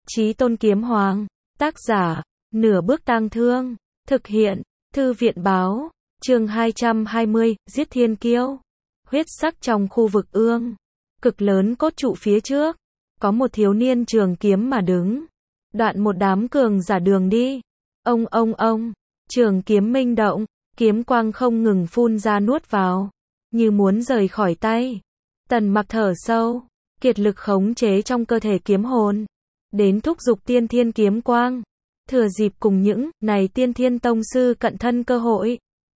Chí Tôn Kiếm Hoàng. Tác giả, Nửa Bước Tang Thương. Thực hiện, Thư viện báo. Chương 220, Giết Thiên Kiêu. Huyết sắc trong khu vực ương. Cực lớn cốt trụ phía trước. Có một thiếu niên trường kiếm mà đứng. Đoạn một đám cường giả đường đi. Ông. Trường kiếm minh động. Kiếm quang không ngừng phun ra nuốt vào. Như muốn rời khỏi tay. Tần Mặc thở sâu. Kiệt lực khống chế trong cơ thể kiếm hồn. Đến thúc giục tiên thiên kiếm quang. Thừa dịp cùng những này tiên thiên tông sư cận thân cơ hội.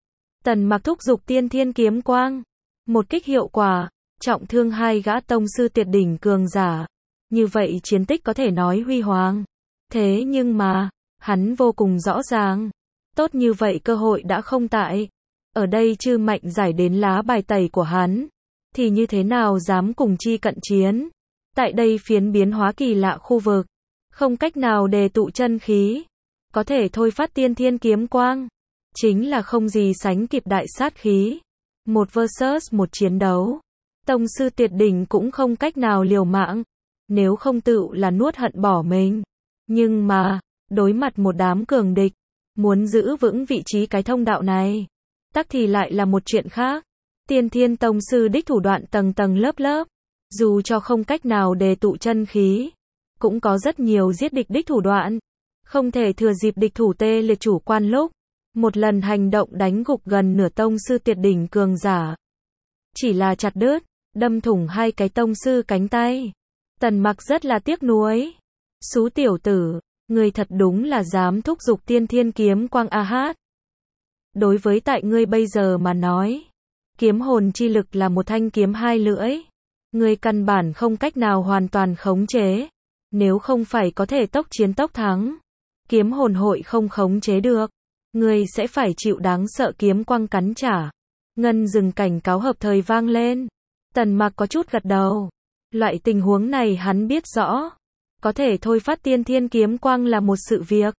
Tần Mặc thúc giục tiên thiên kiếm quang. Một kích hiệu quả, trọng thương hai gã tông sư tuyệt đỉnh cường giả. Như vậy chiến tích có thể nói huy hoàng. Thế nhưng mà, hắn vô cùng rõ ràng. Tốt như vậy cơ hội đã không tại. Ở đây Chư Mạnh giải đến lá bài tẩy của hắn. Thì như thế nào dám cùng chi cận chiến. Tại đây phiến biến hóa kỳ lạ khu vực. Không cách nào đề tụ chân khí. Có thể thôi phát tiên thiên kiếm quang. Chính là không gì sánh kịp đại sát khí. Một versus một chiến đấu. Tông sư tuyệt đỉnh cũng không cách nào liều mạng. Nếu không tự là nuốt hận bỏ mình. Nhưng mà, đối mặt một đám cường địch. Muốn giữ vững vị trí cái thông đạo này. Tắc thì lại là một chuyện khác. Tiên thiên tông sư đích thủ đoạn tầng tầng lớp lớp. Dù cho không cách nào đề tụ chân khí. Cũng có rất nhiều giết địch đích thủ đoạn. Không thể thừa dịp địch thủ tê liệt chủ quan lúc. Một lần hành động đánh gục gần nửa tông sư tuyệt đỉnh cường giả. Chỉ là chặt đứt, đâm thủng hai cái tông sư cánh tay. Tần Mặc rất là tiếc nuối. Xú tiểu tử, người thật đúng là dám thúc giục tiên thiên kiếm quang a hát. Đối với tại ngươi bây giờ mà nói, kiếm hồn chi lực là một thanh kiếm hai lưỡi. Ngươi căn bản không cách nào hoàn toàn khống chế. Nếu không phải có thể tốc chiến tốc thắng, kiếm hồn hội không khống chế được. Ngươi sẽ phải chịu đáng sợ kiếm quang cắn trả. Ngân dừng cảnh cáo hợp thời vang lên. Tần Mặc có chút gật đầu. Loại tình huống này hắn biết rõ. Có thể thôi phát tiên thiên kiếm quang là một sự việc.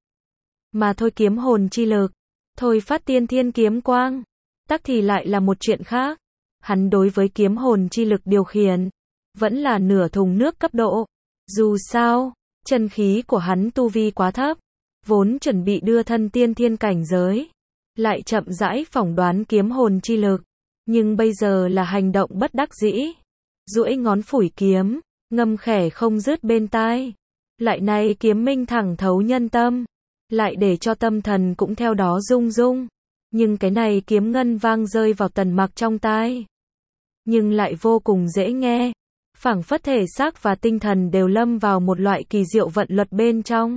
Mà thôi kiếm hồn chi lực. Thôi phát tiên thiên kiếm quang. Tắc thì lại là một chuyện khác. Hắn đối với kiếm hồn chi lực điều khiển. Vẫn là nửa thùng nước cấp độ. Dù sao, chân khí của hắn tu vi quá thấp. Vốn chuẩn bị đưa thân tiên thiên cảnh giới. Lại chậm rãi phỏng đoán kiếm hồn chi lực. Nhưng bây giờ là hành động bất đắc dĩ. Duỗi ngón phủi kiếm, ngâm khẽ không dứt bên tai. Lại này kiếm minh thẳng thấu nhân tâm. Lại để cho tâm thần cũng theo đó rung rung. Nhưng cái này kiếm ngân vang rơi vào Tần Mặc trong tai. Nhưng lại vô cùng dễ nghe. Phảng phất thể xác và tinh thần đều lâm vào một loại kỳ diệu vận luật bên trong.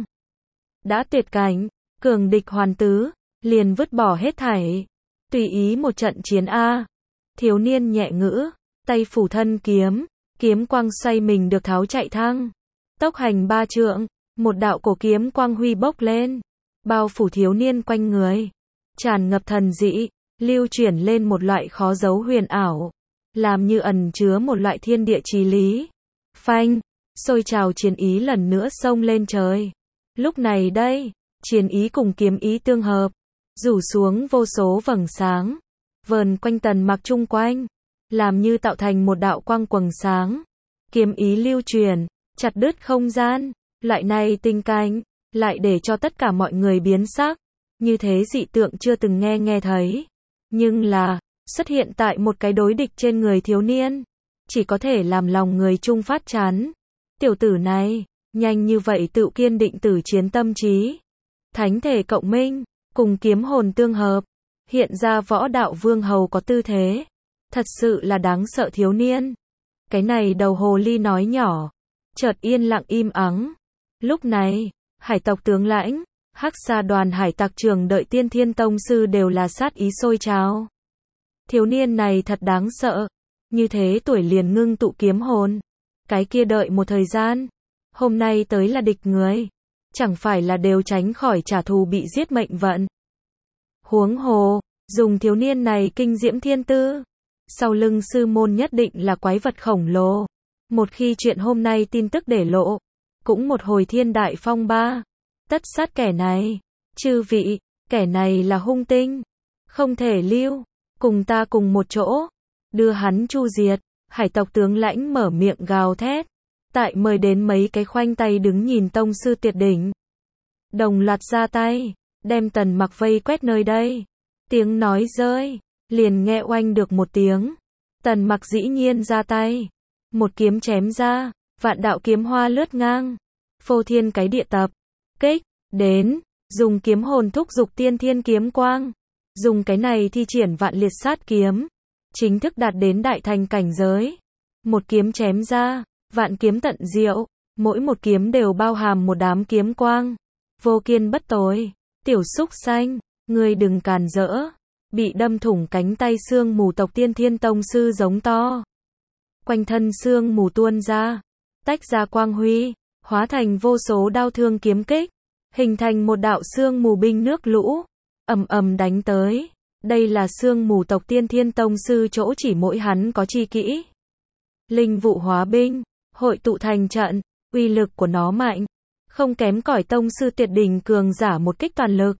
Đã tuyệt cảnh, cường địch hoàn tứ, liền vứt bỏ hết thảy. Tùy ý một trận chiến A. Thiếu niên nhẹ ngữ, tay phủ thân kiếm, kiếm quang xoay mình được tháo chạy thăng. Tốc hành ba trượng, một đạo cổ kiếm quang huy bốc lên. Bao phủ thiếu niên quanh người. Tràn ngập thần dị, lưu chuyển lên một loại khó giấu huyền ảo. Làm như ẩn chứa một loại thiên địa chí lý. Phanh, sôi trào chiến ý lần nữa xông lên trời. Lúc này đây, chiến ý cùng kiếm ý tương hợp, rủ xuống vô số vầng sáng, vờn quanh Tần Mặc chung quanh, làm như tạo thành một đạo quang quầng sáng. Kiếm ý lưu truyền, chặt đứt không gian, loại này tình cảnh, lại để cho tất cả mọi người biến sắc, như thế dị tượng chưa từng nghe thấy. Nhưng là, xuất hiện tại một cái đối địch trên người thiếu niên, chỉ có thể làm lòng người chung phát chán. Tiểu tử này, nhanh như vậy tự kiên định tử chiến tâm trí. Thánh thể cộng minh, cùng kiếm hồn tương hợp. Hiện ra võ đạo vương hầu có tư thế. Thật sự là đáng sợ thiếu niên. Cái này đầu hồ ly nói nhỏ. Chợt yên lặng im ắng. Lúc này, hải tộc tướng lãnh, Hắc Sa đoàn hải tặc trường đợi tiên thiên tông sư đều là sát ý sôi trào. Thiếu niên này thật đáng sợ. Như thế tuổi liền ngưng tụ kiếm hồn. Cái kia đợi một thời gian. Hôm nay tới là địch người. Chẳng phải là đều tránh khỏi trả thù bị giết mệnh vận. Huống hồ, dùng thiếu niên này kinh diễm thiên tư. Sau lưng sư môn nhất định là quái vật khổng lồ. Một khi chuyện hôm nay tin tức để lộ. Cũng một hồi thiên đại phong ba. Tất sát kẻ này. Chư vị, kẻ này là hung tinh. Không thể lưu. Cùng ta cùng một chỗ. Đưa hắn chu diệt. Hải tộc tướng lãnh mở miệng gào thét. Tại mời đến mấy cái khoanh tay đứng nhìn tông sư tuyệt đỉnh. Đồng loạt ra tay, đem Tần Mặc vây quét nơi đây. Tiếng nói rơi, liền nghe oanh được một tiếng. Tần Mặc dĩ nhiên ra tay. Một kiếm chém ra, vạn đạo kiếm hoa lướt ngang. Phô thiên cái địa tập, kích, đến, dùng kiếm hồn thúc dục tiên thiên kiếm quang. Dùng cái này thi triển vạn liệt sát kiếm. Chính thức đạt đến đại thành cảnh giới. Một kiếm chém ra, vạn kiếm tận diệu. Mỗi một kiếm đều bao hàm một đám kiếm quang. Vô kiên bất tối, tiểu súc xanh, ngươi đừng càn rỡ. Bị đâm thủng cánh tay xương mù tộc tiên thiên tông sư giống to. Quanh thân xương mù tuôn ra, tách ra quang huy, hóa thành vô số đao thương kiếm kích, hình thành một đạo xương mù binh nước lũ, ầm ầm đánh tới. Đây là xương mù tộc tiên thiên tông sư chỗ chỉ mỗi hắn có chi kỹ. Linh vụ hóa binh, hội tụ thành trận, uy lực của nó mạnh, không kém cỏi tông sư tuyệt đỉnh cường giả một kích toàn lực.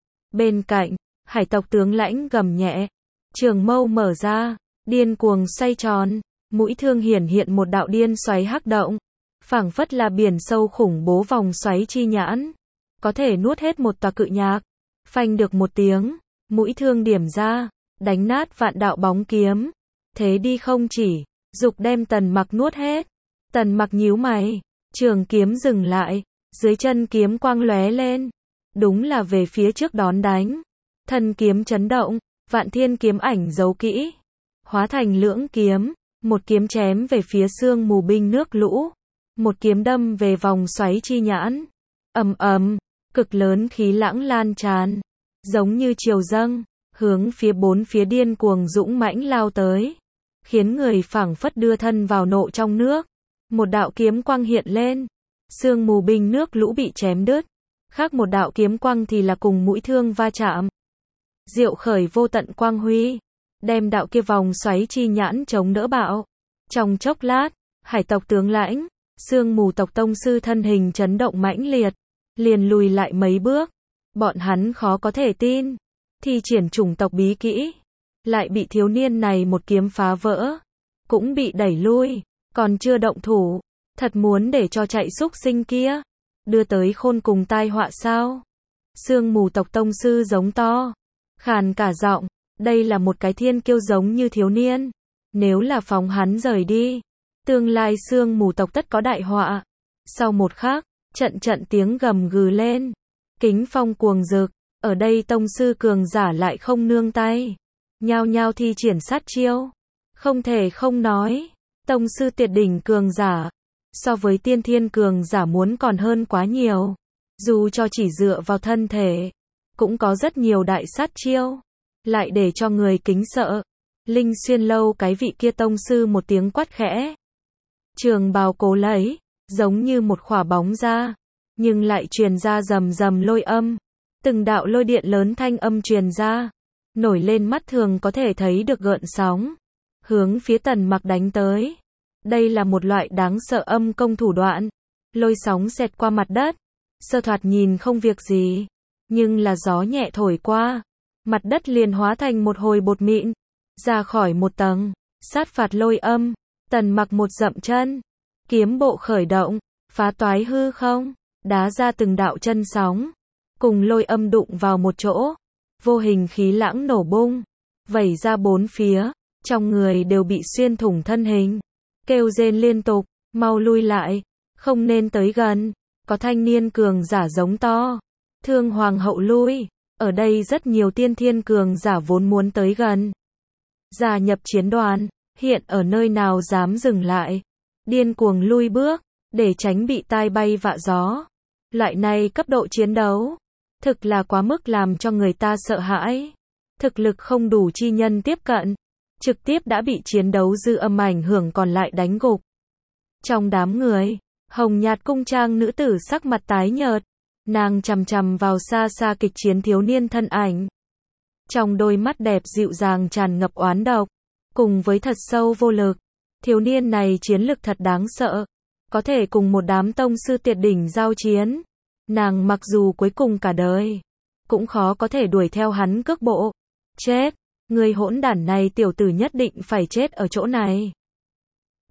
Bên cạnh, hải tộc tướng lãnh gầm nhẹ, trường mâu mở ra, điên cuồng xoay tròn, mũi thương hiển hiện một đạo điên xoáy hắc động, phảng phất là biển sâu khủng bố vòng xoáy chi nhãn, có thể nuốt hết một tòa cự nhạc. Phanh được một tiếng, mũi thương điểm ra, đánh nát vạn đạo bóng kiếm, thế đi không chỉ, dục đem Tần Mặc nuốt hết. Tần Mặc nhíu mày, trường kiếm dừng lại, dưới chân kiếm quang lóe lên, đúng là về phía trước đón đánh. Thân kiếm chấn động, vạn thiên kiếm ảnh giấu kỹ, hóa thành lưỡng kiếm, một kiếm chém về phía xương mù binh nước lũ, một kiếm đâm về vòng xoáy chi nhãn. Ầm ầm, cực lớn khí lãng lan tràn, giống như triều dâng, hướng phía bốn phía điên cuồng dũng mãnh lao tới, khiến người phảng phất đưa thân vào nộ trong nước. Một đạo kiếm quang hiện lên, xương mù binh nước lũ bị chém đứt, khác một đạo kiếm quang thì là cùng mũi thương va chạm. Diệu khởi vô tận quang huy, đem đạo kia vòng xoáy chi nhãn chống đỡ bạo. Trong chốc lát, hải tộc tướng lãnh, xương mù tộc tông sư thân hình chấn động mãnh liệt, liền lùi lại mấy bước. Bọn hắn khó có thể tin, thi triển chủng tộc bí kỹ, lại bị thiếu niên này một kiếm phá vỡ, cũng bị đẩy lui, còn chưa động thủ, thật muốn để cho chạy xúc sinh kia, đưa tới khôn cùng tai họa sao? Xương mù tộc tông sư giống to, khàn cả giọng, đây là một cái thiên kiêu giống như thiếu niên, nếu là phóng hắn rời đi, tương lai xương mù tộc tất có đại họa. Sau một khắc, trận trận tiếng gầm gừ lên, kính phong cuồng rực, ở đây tông sư cường giả lại không nương tay, nhao nhao thi triển sát chiêu. Không thể không nói, tông sư tuyệt đỉnh cường giả, so với tiên thiên cường giả muốn còn hơn quá nhiều. Dù cho chỉ dựa vào thân thể, cũng có rất nhiều đại sát chiêu, lại để cho người kính sợ. Linh Xuyên lâu cái vị kia tông sư một tiếng quát khẽ. Trường bào cố lấy, giống như một khỏa bóng ra, nhưng lại truyền ra rầm rầm lôi âm. Từng đạo lôi điện lớn thanh âm truyền ra, nổi lên mắt thường có thể thấy được gợn sóng, hướng phía Tần Mặc đánh tới. Đây là một loại đáng sợ âm công thủ đoạn. Lôi sóng xẹt qua mặt đất, sơ thoạt nhìn không việc gì, nhưng là gió nhẹ thổi qua, mặt đất liền hóa thành một hồi bột mịn, ra khỏi một tầng, sát phạt lôi âm. Tần Mặc một dậm chân, kiếm bộ khởi động, phá toái hư không, đá ra từng đạo chân sóng, cùng lôi âm đụng vào một chỗ, vô hình khí lãng nổ bung, vẩy ra bốn phía, trong người đều bị xuyên thủng thân hình, kêu rên liên tục, mau lui lại, không nên tới gần. Có thanh niên cường giả giống to, Thương hoàng hậu lui, ở đây rất nhiều tiên thiên cường giả vốn muốn tới gần, gia nhập chiến đoàn, hiện ở nơi nào dám dừng lại, điên cuồng lui bước, để tránh bị tai bay vạ gió. Loại này cấp độ chiến đấu, thực là quá mức làm cho người ta sợ hãi. Thực lực không đủ chi nhân tiếp cận, trực tiếp đã bị chiến đấu dư âm ảnh hưởng còn lại đánh gục. Trong đám người, hồng nhạt cung trang nữ tử sắc mặt tái nhợt, nàng chằm chằm vào xa xa kịch chiến thiếu niên thân ảnh. Trong đôi mắt đẹp dịu dàng tràn ngập oán độc, cùng với thật sâu vô lực. Thiếu niên này chiến lực thật đáng sợ, có thể cùng một đám tông sư tuyệt đỉnh giao chiến. Nàng mặc dù cuối cùng cả đời, cũng khó có thể đuổi theo hắn cước bộ. Chết, người hỗn đản này tiểu tử nhất định phải chết ở chỗ này.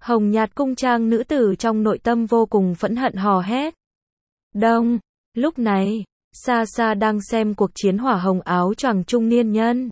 Hồng nhạt cung trang nữ tử trong nội tâm vô cùng phẫn hận hò hét. Đông, lúc này, xa xa đang xem cuộc chiến hỏa hồng áo choàng trung niên nhân.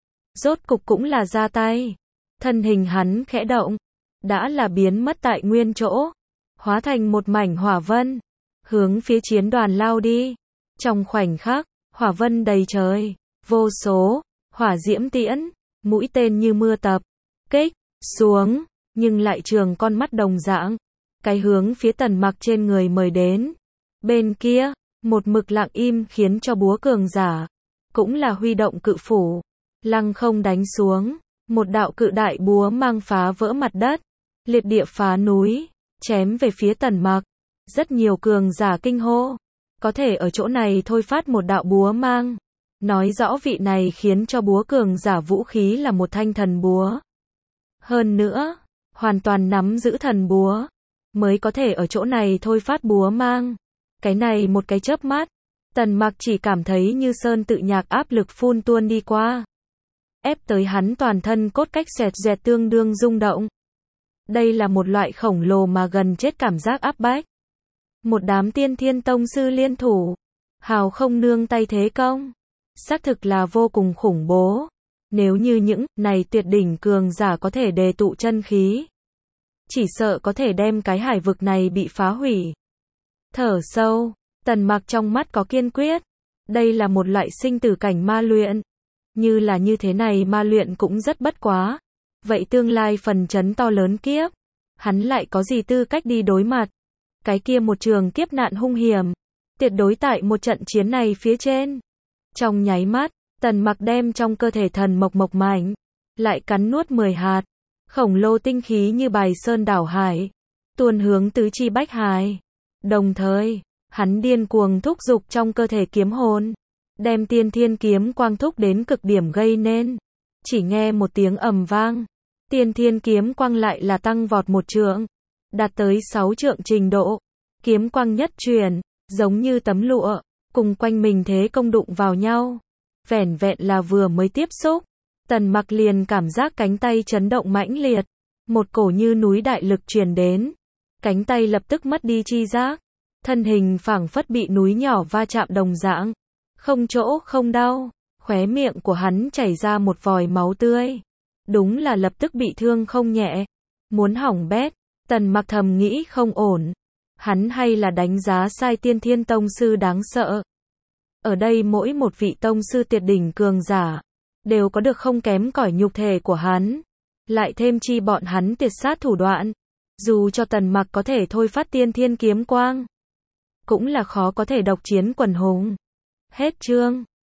Rốt cục cũng là ra tay. Thân hình hắn khẽ động, đã là biến mất tại nguyên chỗ, hóa thành một mảnh hỏa vân, hướng phía chiến đoàn lao đi. Trong khoảnh khắc, hỏa vân đầy trời, vô số, hỏa diễm tiễn, mũi tên như mưa tập, kích, xuống, nhưng lại trường con mắt đồng dạng, cái hướng phía Tần Mặc trên người mời đến. Bên kia, một mực lặng im khiến cho búa cường giả, cũng là huy động cự phủ, lăng không đánh xuống, một đạo cự đại búa mang phá vỡ mặt đất, liệt địa phá núi, chém về phía Tần Mặc. Rất nhiều cường giả kinh hô, có thể ở chỗ này thôi phát một đạo búa mang, nói rõ vị này khiến cho búa cường giả vũ khí là một thanh thần búa. Hơn nữa, hoàn toàn nắm giữ thần búa, mới có thể ở chỗ này thôi phát búa mang. Cái này một cái chớp mắt, Tần Mặc chỉ cảm thấy như sơn tự nhạc áp lực phun tuôn đi qua, ép tới hắn toàn thân cốt cách xẹt dẹt tương đương rung động. Đây là một loại khổng lồ mà gần chết cảm giác áp bách. Một đám tiên thiên tông sư liên thủ, hào không nương tay thế công, xác thực là vô cùng khủng bố. Nếu như những này tuyệt đỉnh cường giả có thể đề tụ chân khí, chỉ sợ có thể đem cái hải vực này bị phá hủy. Thở sâu, Tần Mặc trong mắt có kiên quyết. Đây là một loại sinh tử cảnh ma luyện. Như là như thế này ma luyện cũng rất bất quá. Vậy tương lai phần chấn to lớn kiếp, hắn lại có gì tư cách đi đối mặt? Cái kia một trường kiếp nạn hung hiểm, tuyệt đối tại một trận chiến này phía trên. Trong nháy mắt, Tần Mặc đem trong cơ thể thần mộc mộc mảnh, lại cắn nuốt 10 hạt, khổng lồ tinh khí như bài sơn đảo hải, tuôn hướng tứ chi bách hải. Đồng thời, hắn điên cuồng thúc dục trong cơ thể kiếm hồn, đem tiên thiên kiếm quang thúc đến cực điểm gây nên. Chỉ nghe một tiếng ầm vang, tiên thiên kiếm quang lại là tăng vọt một trượng, đạt tới 6 trượng trình độ. Kiếm quang nhất chuyển, giống như tấm lụa, cùng quanh mình thế công đụng vào nhau. Vẻn vẹn là vừa mới tiếp xúc, Tần Mặc liền cảm giác cánh tay chấn động mãnh liệt, một cổ như núi đại lực truyền đến, cánh tay lập tức mất đi chi giác, thân hình phảng phất bị núi nhỏ va chạm đồng dạng, không chỗ không đau, khóe miệng của hắn chảy ra một vòi máu tươi, đúng là lập tức bị thương không nhẹ, muốn hỏng bét. Tần Mặc thầm nghĩ không ổn, hắn hay là đánh giá sai tiên thiên tông sư đáng sợ. Ở đây mỗi một vị tông sư tuyệt đỉnh cường giả, đều có được không kém cỏi nhục thể của hắn. Lại thêm chi bọn hắn tuyệt sát thủ đoạn. Dù cho Tần Mặc có thể thôi phát tiên thiên kiếm quang, cũng là khó có thể độc chiến quần hùng. Hết chương.